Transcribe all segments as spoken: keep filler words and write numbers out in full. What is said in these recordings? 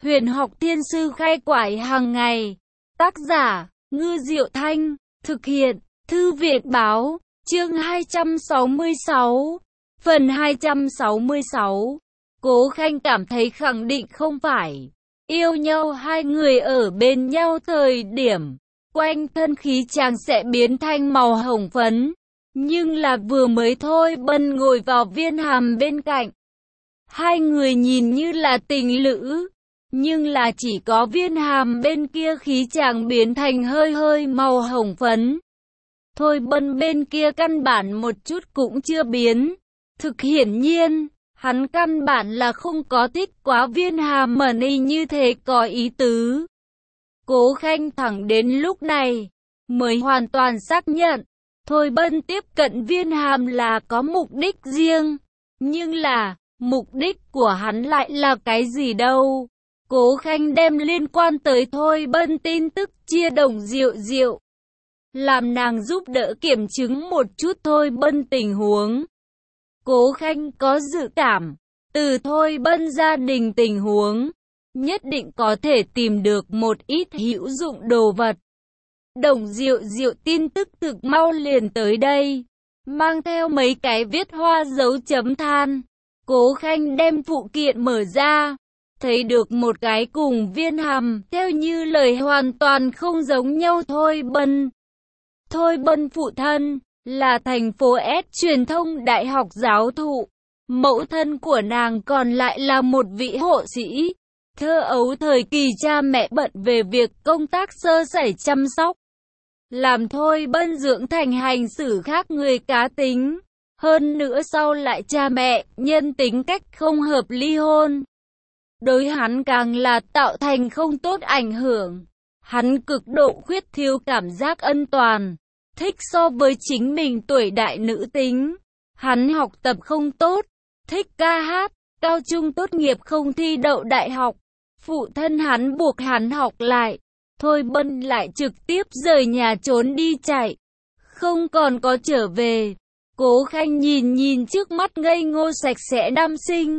Huyền học thiên sư khai quải hàng ngày. Tác giả, Ngư Diệu Thanh. Thực hiện, Thư viện Báo. Chương hai trăm sáu mươi sáu. Phần hai trăm sáu mươi sáu. Cố Khanh cảm thấy khẳng định không phải yêu nhau hai người ở bên nhau thời điểm quanh thân khí chàng sẽ biến thành màu hồng phấn. Nhưng là vừa mới thôi Bân ngồi vào Viên Hàm bên cạnh. Hai người nhìn như là tình lữ, nhưng là chỉ có Viên Hàm bên kia khí chàng biến thành hơi hơi màu hồng phấn. Thôi Bân bên kia căn bản một chút cũng chưa biến. Thực hiển nhiên, hắn căn bản là không có thích quá Viên Hàm mà y như thế có ý tứ. Cố Khanh thẳng đến lúc này mới hoàn toàn xác nhận, Thôi Bân tiếp cận Viên Hàm là có mục đích riêng. Nhưng là, mục đích của hắn lại là cái gì đâu? Cố Khanh đem liên quan tới Thôi Bân tin tức chia Đồng Diệu Diệu, làm nàng giúp đỡ kiểm chứng một chút Thôi Bân tình huống. Cố Khanh có dự cảm, từ Thôi Bân gia đình tình huống, nhất định có thể tìm được một ít hữu dụng đồ vật. Đồng Diệu Diệu tin tức thực mau liền tới đây, mang theo mấy cái viết hoa dấu chấm than. Cố Khanh đem phụ kiện mở ra, thấy được một cái cùng Viên Hàm theo như lời hoàn toàn không giống nhau Thôi Bân. Thôi Bân phụ thân là thành phố S truyền thông đại học giáo thụ, mẫu thân của nàng còn lại là một vị hộ sĩ. Thơ ấu thời kỳ cha mẹ bận về việc công tác sơ sẩy chăm sóc, làm Thôi Bân dưỡng thành hành xử khác người cá tính. Hơn nữa sau lại cha mẹ nhân tính cách không hợp ly hôn, đối hắn càng là tạo thành không tốt ảnh hưởng. Hắn cực độ khuyết thiếu cảm giác ân toàn, thích so với chính mình tuổi đại nữ tính. Hắn học tập không tốt, thích ca hát, cao trung tốt nghiệp không thi đậu đại học. Phụ thân hắn buộc hắn học lại, Thôi Bân lại trực tiếp rời nhà trốn đi chạy, không còn có trở về. Cố Khanh nhìn nhìn trước mắt ngây ngô sạch sẽ nam sinh,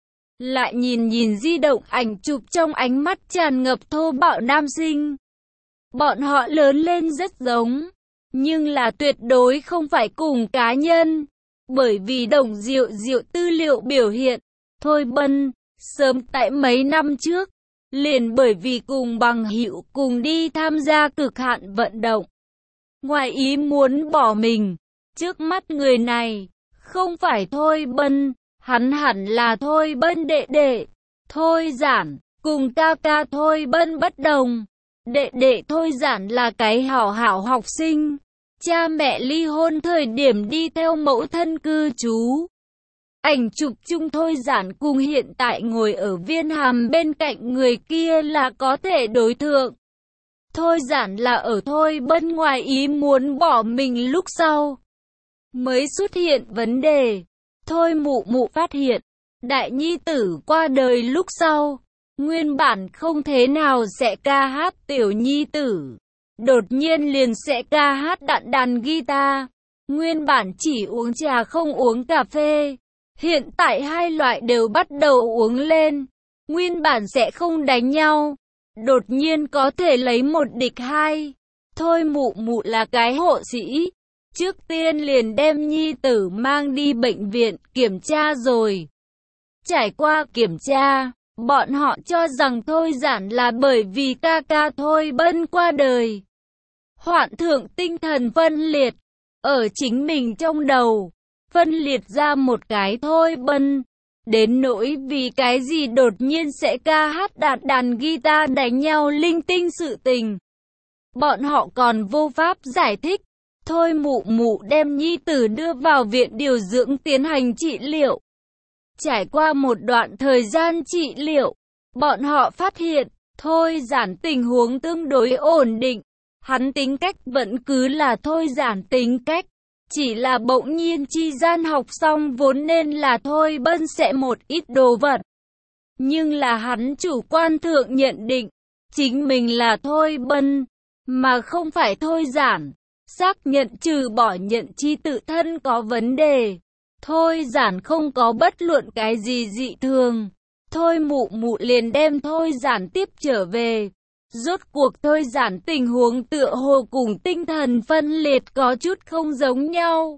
lại nhìn nhìn di động ảnh chụp trong ánh mắt tràn ngập thô bạo nam sinh. Bọn họ lớn lên rất giống, nhưng là tuyệt đối không phải cùng cá nhân. Bởi vì Đồng Diệu Diệu tư liệu biểu hiện, Thôi Bân sớm tại mấy năm trước, liền bởi vì cùng bằng hữu cùng đi tham gia cực hạn vận động, ngoài ý muốn bỏ mình. Trước mắt người này không phải Thôi Bân, hắn hẳn là Thôi Bân đệ đệ, Thôi Giản. Cùng ca ca Thôi Bân bất đồng, đệ đệ Thôi Giản là cái hảo hảo học sinh, cha mẹ ly hôn thời điểm đi theo mẫu thân cư trú. Ảnh chụp chung Thôi Giản cùng hiện tại ngồi ở Viên Hàm bên cạnh người kia là có thể đối thượng. Thôi Giản là ở Thôi Bân ngoài ý muốn bỏ mình lúc sau mới xuất hiện vấn đề. Thôi mụ mụ phát hiện, đại nhi tử qua đời lúc sau, nguyên bản không thế nào sẽ ca hát tiểu nhi tử, đột nhiên liền sẽ ca hát đàn đàn guitar. Nguyên bản chỉ uống trà không uống cà phê, hiện tại hai loại đều bắt đầu uống lên. Nguyên bản sẽ không đánh nhau, đột nhiên có thể lấy một địch hai. Thôi mụ mụ là cái hộ sĩ, trước tiên liền đem nhi tử mang đi bệnh viện kiểm tra rồi. Trải qua kiểm tra, bọn họ cho rằng Thôi Giản là bởi vì ca ca Thôi Bân qua đời, hoạn thượng tinh thần phân liệt, ở chính mình trong đầu phân liệt ra một cái Thôi Bân, đến nỗi vì cái gì đột nhiên sẽ ca hát đàn đàn guitar đánh nhau linh tinh sự tình, bọn họ còn vô pháp giải thích. Thôi mụ mụ đem nhi tử đưa vào viện điều dưỡng tiến hành trị liệu. Trải qua một đoạn thời gian trị liệu, bọn họ phát hiện Thôi Giản tình huống tương đối ổn định. Hắn tính cách vẫn cứ là Thôi Giản tính cách, chỉ là bỗng nhiên chi gian học xong vốn nên là Thôi Bân sẽ một ít đồ vật. Nhưng là hắn chủ quan thượng nhận định chính mình là Thôi Bân, mà không phải Thôi Giản. Xác nhận trừ bỏ nhận chi tự thân có vấn đề, Thôi Giản không có bất luận cái gì dị thường. Thôi mụ mụ liền đem Thôi Giản tiếp trở về. Rốt cuộc Thôi Giản tình huống tựa hồ cùng tinh thần phân liệt có chút không giống nhau.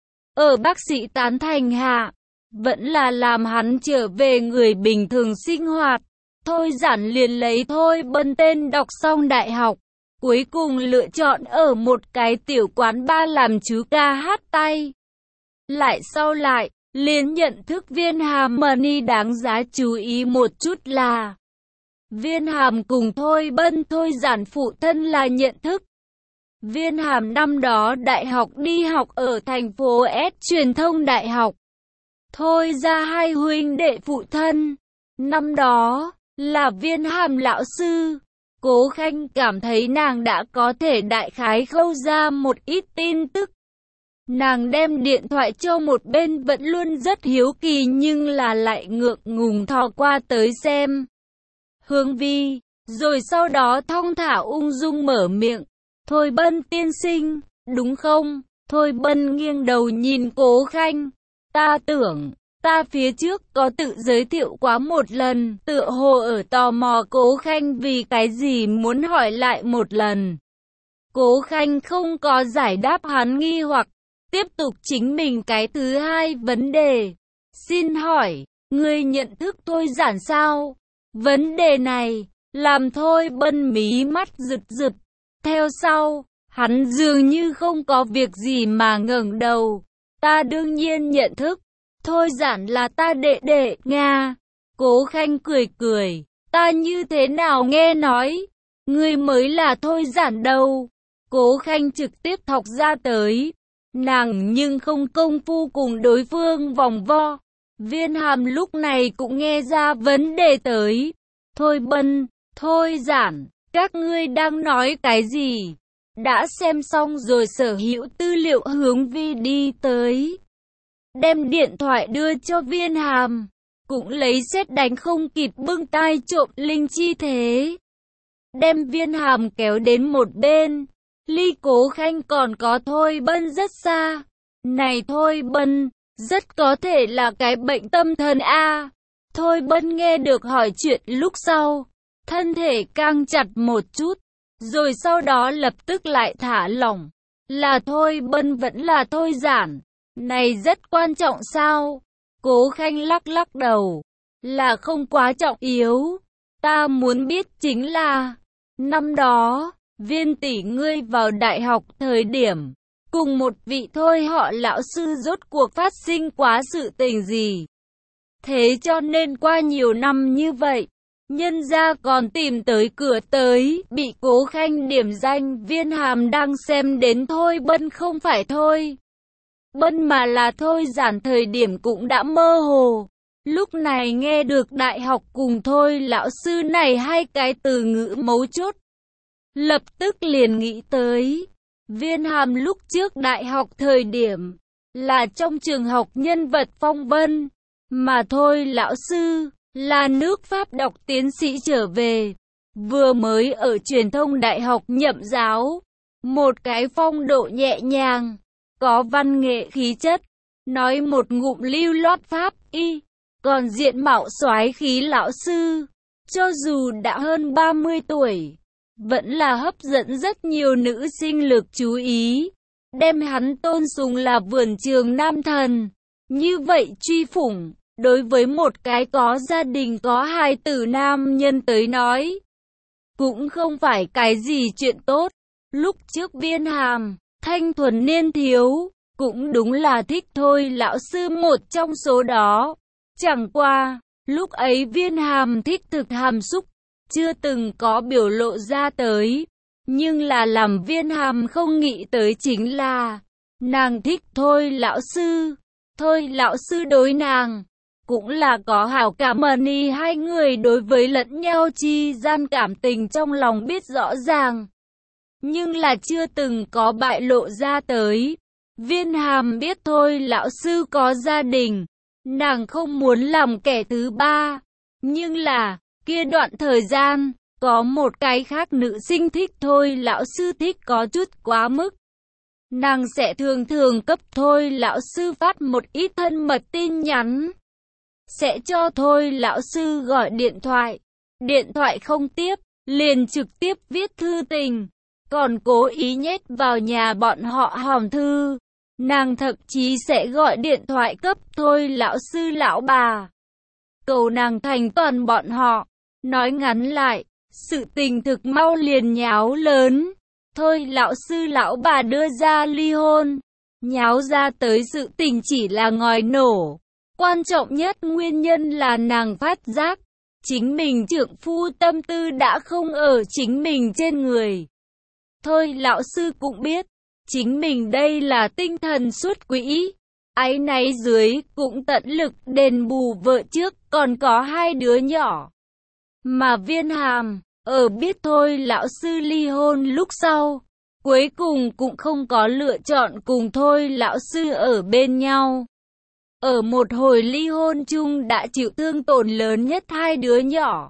Ở bác sĩ tán thành hạ, vẫn là làm hắn trở về người bình thường sinh hoạt. Thôi Giản liền lấy Thôi Bân tên đọc xong đại học, cuối cùng lựa chọn ở một cái tiểu quán bar làm chú ca hát tay. Lại sau lại, liền nhận thức Viên Hàm. Money đáng giá chú ý một chút là Viên Hàm cùng Thôi Bân Thôi Giản phụ thân là nhận thức. Viên Hàm năm đó đại học đi học ở thành phố S truyền thông đại học. Thôi ra hai huynh đệ phụ thân. Năm đó là Viên Hàm lão sư. Cố Khanh cảm thấy nàng đã có thể đại khái khâu ra một ít tin tức. Nàng đem điện thoại cho một bên, vẫn luôn rất hiếu kỳ nhưng là lại ngượng ngùng thò qua tới xem. Hướng Vi, rồi sau đó thong thả ung dung mở miệng. Thôi Bân tiên sinh, đúng không? Thôi Bân nghiêng đầu nhìn Cố Khanh. Ta tưởng, ta phía trước có tự giới thiệu quá một lần, tựa hồ ở tò mò Cố Khanh vì cái gì muốn hỏi lại một lần. Cố Khanh không có giải đáp hắn nghi hoặc, tiếp tục chính mình cái thứ hai vấn đề. Xin hỏi, ngươi nhận thức Thôi Giản sao? Vấn đề này, làm Thôi Bân mí mắt rực rực. Theo sau, hắn dường như không có việc gì mà ngẩng đầu. Ta đương nhiên nhận thức. Thôi Giản là ta đệ đệ, Nga. Cố Khanh cười cười. Ta như thế nào nghe nói? Ngươi mới là Thôi Giản đâu. Cố Khanh trực tiếp thọc ra tới. Nàng nhưng không công phu cùng đối phương vòng vo. Viên Hàm lúc này cũng nghe ra vấn đề tới. Thôi Bân, Thôi Giản, các ngươi đang nói cái gì? Đã xem xong rồi sở hữu tư liệu. Hướng Vi đi tới, đem điện thoại đưa cho Viên Hàm, cũng lấy sét đánh không kịp bưng tai trộm linh chi thế. Đem Viên Hàm kéo đến một bên, ly Cố Khanh còn có Thôi Bân rất xa. Này Thôi Bân, rất có thể là cái bệnh tâm thần a. Thôi Bân nghe được hỏi chuyện lúc sau, thân thể căng chặt một chút, rồi sau đó lập tức lại thả lỏng. Là Thôi Bân vẫn là Thôi Giản, này rất quan trọng sao? Cố Khanh lắc lắc đầu, là không quá trọng yếu. Ta muốn biết chính là, năm đó, Viên tỷ ngươi vào đại học thời điểm, cùng một vị Thôi họ lão sư rốt cuộc phát sinh quá sự tình gì? Thế cho nên qua nhiều năm như vậy, nhân gia còn tìm tới cửa tới, bị Cố Khanh điểm danh. Viên Hàm đang xem đến Thôi Bân không phải Thôi Bân mà là Thôi Giản thời điểm cũng đã mơ hồ. Lúc này nghe được đại học cùng Thôi lão sư này hai cái từ ngữ mấu chốt, lập tức liền nghĩ tới Viên Hàm lúc trước đại học thời điểm là trong trường học nhân vật phong vân, mà Thôi lão sư là nước Pháp đọc tiến sĩ trở về, vừa mới ở truyền thông đại học nhậm giáo, một cái phong độ nhẹ nhàng, có văn nghệ khí chất, nói một ngụm lưu loát Pháp y, còn diện mạo soái khí lão sư, cho dù đã hơn ba mươi tuổi, vẫn là hấp dẫn rất nhiều nữ sinh lực chú ý, đem hắn tôn sùng là vườn trường nam thần. Như vậy truy phủng, đối với một cái có gia đình có hài tử nam nhân tới nói, cũng không phải cái gì chuyện tốt. Lúc trước Viên Hàm, thanh thuần niên thiếu, cũng đúng là thích Thôi lão sư một trong số đó. Chẳng qua, lúc ấy Viên Hàm thích thực hàm xúc, chưa từng có biểu lộ ra tới. Nhưng là làm Viên Hàm không nghĩ tới chính là, nàng thích Thôi lão sư. Thôi lão sư đối nàng, cũng là có hảo cảm. Money hai người đối với lẫn nhau chi gian cảm tình trong lòng biết rõ ràng, nhưng là chưa từng có bại lộ ra tới. Viên Hàm biết Thôi lão sư có gia đình, nàng không muốn làm kẻ thứ ba. Nhưng là, kia đoạn thời gian, có một cái khác nữ sinh thích Thôi lão sư thích có chút quá mức. Nàng sẽ thường thường cấp Thôi lão sư phát một ít thân mật tin nhắn. sẽ cho thôi lão sư gọi điện thoại. Điện thoại không tiếp, liền trực tiếp viết thư tình, còn cố ý nhét vào nhà bọn họ hòm thư. Nàng thậm chí sẽ gọi điện thoại cấp thôi lão sư lão bà, cầu nàng thành toàn bọn họ. Nói ngắn lại, sự tình thực mau liền nháo lớn. Thôi lão sư lão bà đưa ra ly hôn. Nháo ra tới sự tình chỉ là ngòi nổ. Quan trọng nhất nguyên nhân là nàng phát giác chính mình trượng phu tâm tư đã không ở chính mình trên người. Thôi lão sư cũng biết chính mình đây là tinh thần xuất quỹ, áy náy dưới cũng tận lực đền bù vợ trước còn có hai đứa nhỏ. Mà Viên Hàm ở biết thôi lão sư ly hôn lúc sau, cuối cùng cũng không có lựa chọn cùng thôi lão sư ở bên nhau. Ở một hồi ly hôn chung đã chịu thương tổn lớn nhất hai đứa nhỏ.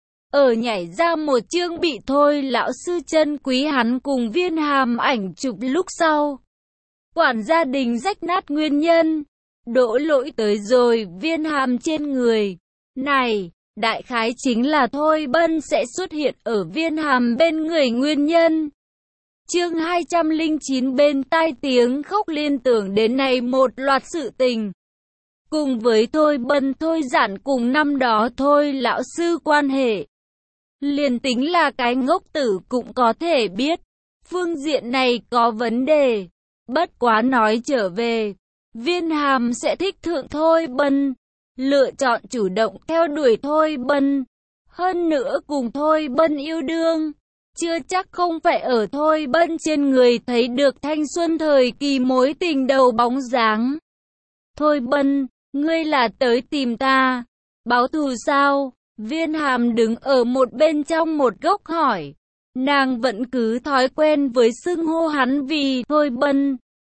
Ở nhảy ra một chương bị thôi lão sư chân quý hắn cùng Viên Hàm ảnh chụp lúc sau. Quản gia đình rách nát nguyên nhân, đổ lỗi tới rồi Viên Hàm trên người. Này, đại khái chính là thôi Bân sẽ xuất hiện ở Viên Hàm bên người nguyên nhân. Chương hai trăm lẻ chín bên tai tiếng khóc liên tưởng đến này một loạt sự tình. Cùng với thôi Bân thôi giản cùng năm đó thôi lão sư quan hệ. Liền tính là cái ngốc tử cũng có thể biết, phương diện này có vấn đề. Bất quá nói trở về, Viên Hàm sẽ thích thượng thôi Bân, lựa chọn chủ động theo đuổi thôi Bân. Hơn nữa cùng thôi Bân yêu đương, chưa chắc không phải ở thôi Bân trên người thấy được thanh xuân thời kỳ mối tình đầu bóng dáng. Thôi Bân, ngươi là tới tìm ta, báo thù sao? Viên Hàm đứng ở một bên trong một góc hỏi. Nàng vẫn cứ thói quen với xưng hô hắn vì thôi Bân.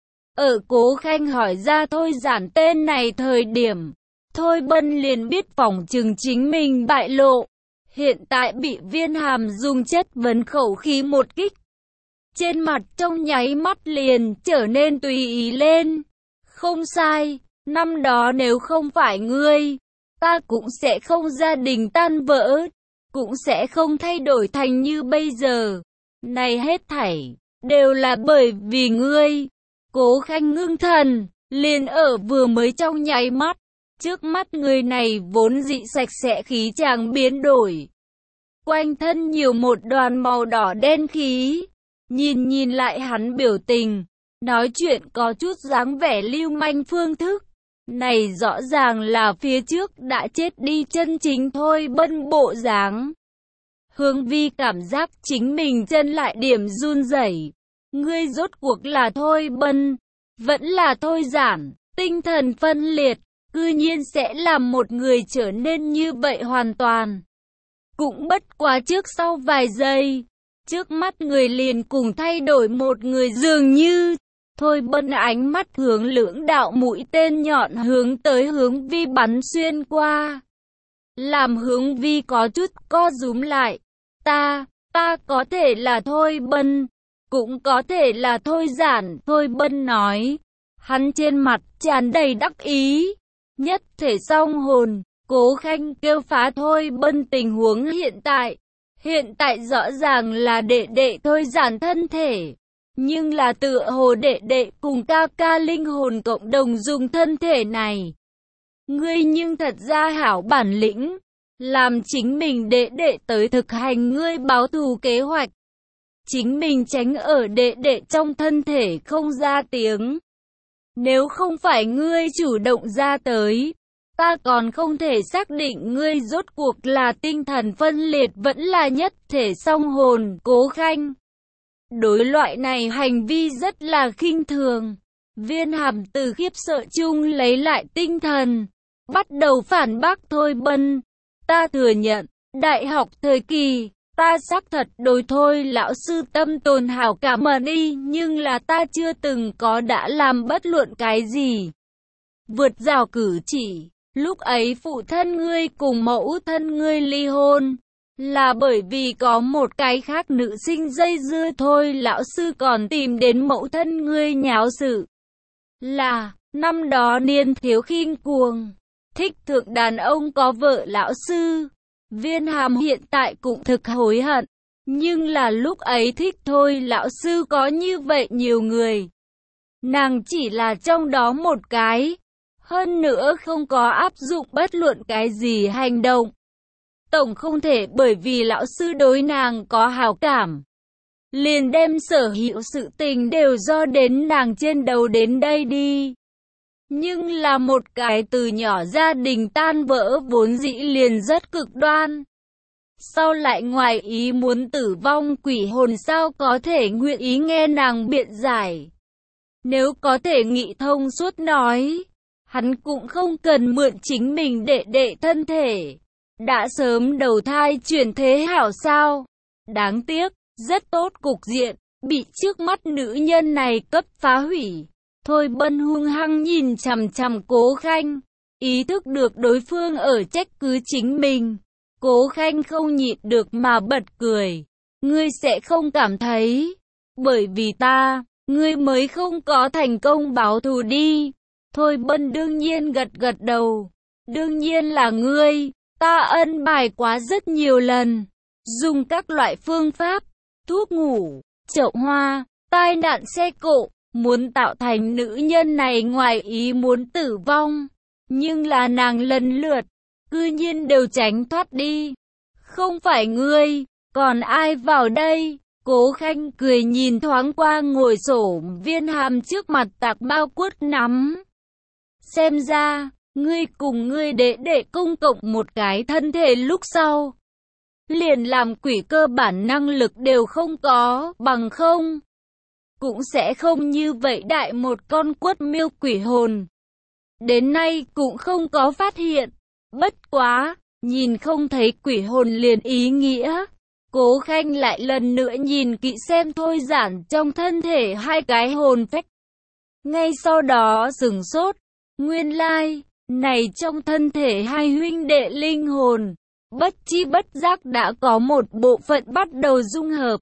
Ở Cố Khanh hỏi ra thôi giản tên này thời điểm, thôi Bân liền biết phỏng chừng chính mình bại lộ. Hiện tại bị Viên Hàm dùng chất vấn khẩu khí một kích, trên mặt trong nháy mắt liền trở nên tùy ý lên. Không sai, năm đó nếu không phải ngươi, ta cũng sẽ không gia đình tan vỡ, cũng sẽ không thay đổi thành như bây giờ. Này hết thảy đều là bởi vì ngươi. Cố Khanh ngưng thần, liền ở vừa mới trong nháy mắt, trước mắt người này vốn dị sạch sẽ khí chàng biến đổi. Quanh thân nhiều một đoàn màu đỏ đen khí. Nhìn nhìn lại hắn biểu tình, nói chuyện có chút dáng vẻ lưu manh phương thức. Này rõ ràng là phía trước đã chết đi chân chính thôi Bân bộ dáng. Hương Vi cảm giác chính mình chân lại điểm run rẩy. Ngươi rốt cuộc là thôi Bân, vẫn là thôi giản, tinh thần phân liệt, cư nhiên sẽ làm một người trở nên như vậy hoàn toàn. Cũng bất quá trước sau vài giây, trước mắt người liền cùng thay đổi một người dường như. Thôi Bân ánh mắt hướng lưỡng đạo mũi tên nhọn hướng tới Hướng Vi bắn xuyên qua, làm Hướng Vi có chút co rúm lại. Ta, ta có thể là thôi Bân, cũng có thể là thôi giản. Thôi Bân nói, hắn trên mặt tràn đầy đắc ý. Nhất thể song hồn. Cố Khanh kêu phá thôi Bân tình huống hiện tại. Hiện tại rõ ràng là đệ đệ thôi giản thân thể, nhưng là tựa hồ đệ đệ cùng ca ca linh hồn cộng đồng dùng thân thể này. Ngươi nhưng thật ra hảo bản lĩnh, làm chính mình đệ đệ tới thực hành ngươi báo thù kế hoạch. Chính mình tránh ở đệ đệ trong thân thể không ra tiếng. Nếu không phải ngươi chủ động ra tới, ta còn không thể xác định ngươi rốt cuộc là tinh thần phân liệt vẫn là nhất thể song hồn. Cố Khanh đối loại này hành vi rất là khinh thường. Viên Hàm từ khiếp sợ chung lấy lại tinh thần, bắt đầu phản bác thôi Bân. Ta thừa nhận, đại học thời kỳ, ta xác thật đối thôi lão sư tâm tồn hảo cảm ơn y, nhưng là ta chưa từng có đã làm bất luận cái gì vượt rào cử chỉ. Lúc ấy phụ thân ngươi cùng mẫu thân ngươi ly hôn, là bởi vì có một cái khác nữ sinh dây dưa thôi lão sư còn tìm đến mẫu thân ngươi nháo sự. Là, năm đó niên thiếu khinh cuồng, thích thượng đàn ông có vợ lão sư. Viên Hàm hiện tại cũng thực hối hận. Nhưng là lúc ấy thích thôi, lão sư có như vậy nhiều người. Nàng chỉ là trong đó một cái. Hơn nữa không có áp dụng bất luận cái gì hành động. Tổng không thể bởi vì lão sư đối nàng có hảo cảm, liền đem sở hữu sự tình đều do đến nàng trên đầu đến đây đi. Nhưng là một cái từ nhỏ gia đình tan vỡ vốn dĩ liền rất cực đoan. Sau lại ngoài ý muốn tử vong, quỷ hồn sao có thể nguyện ý nghe nàng biện giải. Nếu có thể nghĩ thông suốt nói, hắn cũng không cần mượn chính mình đệ đệ thân thể. Đã sớm đầu thai chuyển thế hảo sao. Đáng tiếc, rất tốt cục diện, bị trước mắt nữ nhân này cấp phá hủy. Thôi Bân hung hăng nhìn chằm chằm Cố Khanh, ý thức được đối phương ở trách cứ chính mình. Cố Khanh không nhịn được mà bật cười. Ngươi sẽ không cảm thấy, bởi vì ta, ngươi mới không có thành công báo thù đi. Thôi Bân đương nhiên gật gật đầu. Đương nhiên là ngươi, ta ân bài quá rất nhiều lần. Dùng các loại phương pháp, thuốc ngủ, chậu hoa, tai nạn xe cộ, muốn tạo thành nữ nhân này ngoài ý muốn tử vong. Nhưng là nàng lần lượt, cư nhiên đều tránh thoát đi. Không phải ngươi, còn ai vào đây? Cố Khanh cười nhìn thoáng qua ngồi xổm Viên Hàm trước mặt tạc bao quất nắm. Xem ra, ngươi cùng ngươi đệ đệ công cộng một cái thân thể lúc sau. Liền làm quỷ cơ bản năng lực đều không có, bằng không. Cũng sẽ không như vậy đại một con quất miêu quỷ hồn. Đến nay cũng không có phát hiện. Bất quá, nhìn không thấy quỷ hồn liền ý nghĩa. Cố Khanh lại lần nữa nhìn kỹ xem Thôi Giản trong thân thể hai cái hồn phách. Ngay sau đó sửng sốt. Nguyên lai, này trong thân thể hai huynh đệ linh hồn, bất chi bất giác đã có một bộ phận bắt đầu dung hợp.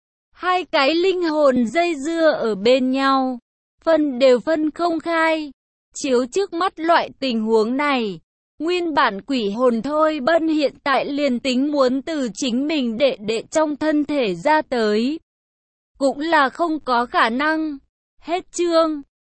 Hai cái linh hồn dây dưa ở bên nhau, phân đều phân không khai. Chiếu trước mắt loại tình huống này, nguyên bản quỷ hồn Thôi Bân hiện tại liền tính muốn từ chính mình đệ đệ trong thân thể ra tới, cũng là không có khả năng. Hết chương.